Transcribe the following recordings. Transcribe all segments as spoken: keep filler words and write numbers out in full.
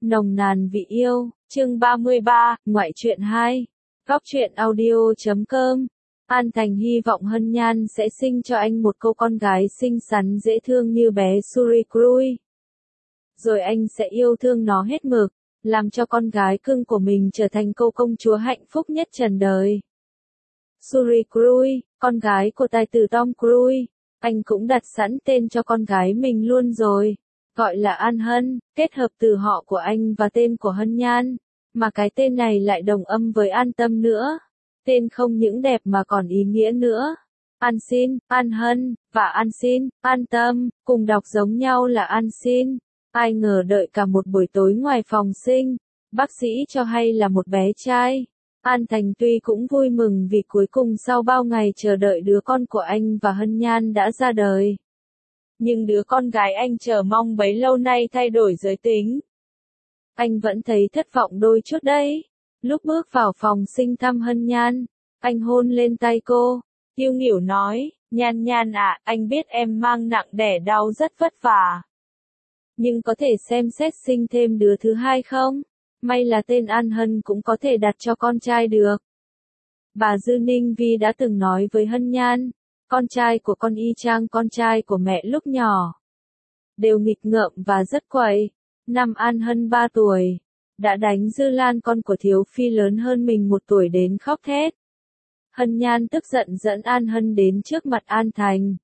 Nồng nàn vị yêu, chương ba mươi ba, ngoại truyện hai. Góc truyện audio chấm com. An Thành hy vọng Hân Nhan sẽ sinh cho anh một cô con gái xinh xắn dễ thương như bé Suri Krui. Rồi anh sẽ yêu thương nó hết mực, làm cho con gái cưng của mình trở thành cô công chúa hạnh phúc nhất trần đời. Suri Krui, con gái của tài tử Tom Cruise, anh cũng đặt sẵn tên cho con gái mình luôn rồi. Gọi là An Hân, kết hợp từ họ của anh và tên của Hân Nhan, mà cái tên này lại đồng âm với an tâm nữa. Tên không những đẹp mà còn ý nghĩa nữa. An Xin, An Hân, và An Xin, an tâm, cùng đọc giống nhau là An Xin. Ai ngờ đợi cả một buổi tối ngoài phòng sinh, bác sĩ cho hay là một bé trai. An Thành tuy cũng vui mừng vì cuối cùng sau bao ngày chờ đợi đứa con của anh và Hân Nhan đã ra đời. Nhưng đứa con gái anh chờ mong bấy lâu nay thay đổi giới tính. Anh vẫn thấy thất vọng đôi chút đấy. Lúc bước vào phòng sinh thăm Hân Nhan, anh hôn lên tay cô, yêu nghỉu nói, Nhan Nhan ạ, anh biết em mang nặng đẻ đau rất vất vả. Nhưng có thể xem xét sinh thêm đứa thứ hai không? May là tên An Hân cũng có thể đặt cho con trai được. Bà Dư Ninh Vi đã từng nói với Hân Nhan, con trai của con y chang con trai của mẹ lúc nhỏ. Đều nghịch ngợm và rất quậy. Năm An Hân ba tuổi, đã đánh Dư Lan con của Thiếu Phi lớn hơn mình một tuổi đến khóc thét. Hân Nhan tức giận dẫn An Hân đến trước mặt An Thành.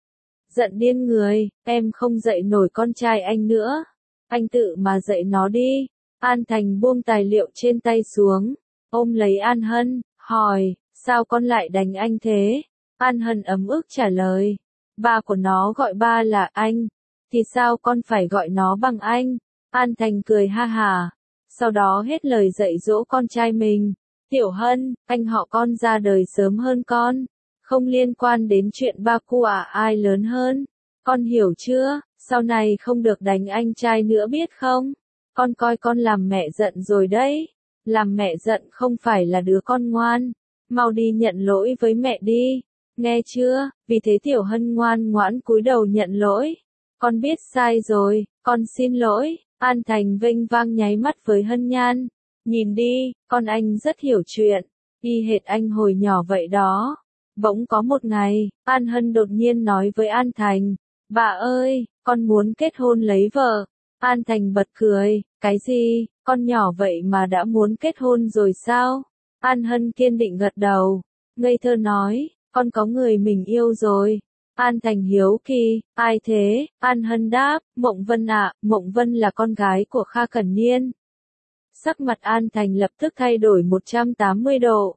Giận điên người, em không dạy nổi con trai anh nữa. Anh tự mà dạy nó đi. An Thành buông tài liệu trên tay xuống, ôm lấy An Hân, hỏi, sao con lại đánh anh thế? An Hân ấm ức trả lời, ba của nó gọi ba là anh, thì sao con phải gọi nó bằng anh? An Thành cười ha hà, sau đó hết lời dạy dỗ con trai mình. Tiểu Hân, anh họ con ra đời sớm hơn con, không liên quan đến chuyện ba cu à ai lớn hơn. Con hiểu chưa, sau này không được đánh anh trai nữa biết không? Con coi con làm mẹ giận rồi đấy. Làm mẹ giận không phải là đứa con ngoan. Mau đi nhận lỗi với mẹ đi. Nghe chưa? Vì thế Tiểu Hân ngoan ngoãn cúi đầu nhận lỗi. Con biết sai rồi, con xin lỗi. An Thành vênh vang nháy mắt với Hân Nhan. Nhìn đi, con anh rất hiểu chuyện. Y hệt anh hồi nhỏ vậy đó. Bỗng có một ngày, An Hân đột nhiên nói với An Thành. Bà ơi, con muốn kết hôn lấy vợ. An Thành bật cười, cái gì, con nhỏ vậy mà đã muốn kết hôn rồi sao? An Hân kiên định gật đầu, ngây thơ nói, con có người mình yêu rồi. An Thành hiếu kỳ, ai thế? An Hân đáp, Mộng Vân ạ, Mộng Vân là con gái của Kha Cẩn Niên. Sắc mặt An Thành lập tức thay đổi một trăm tám mươi độ.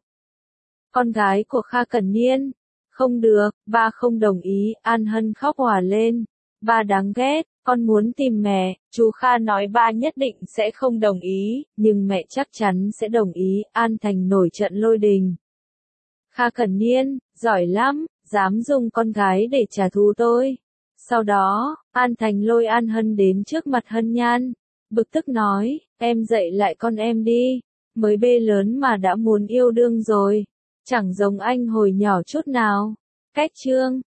Con gái của Kha Cẩn Niên? Không được, ba không đồng ý, An Hân khóc òa lên. Ba đáng ghét, con muốn tìm mẹ, chú Kha nói ba nhất định sẽ không đồng ý, nhưng mẹ chắc chắn sẽ đồng ý, An Thành nổi trận lôi đình. Kha Cẩn Niên, giỏi lắm, dám dùng con gái để trả thù tôi. Sau đó, An Thành lôi An Hân đến trước mặt Hân Nhan, bực tức nói, em dạy lại con em đi, mới bê lớn mà đã muốn yêu đương rồi, chẳng giống anh hồi nhỏ chút nào. Cách chương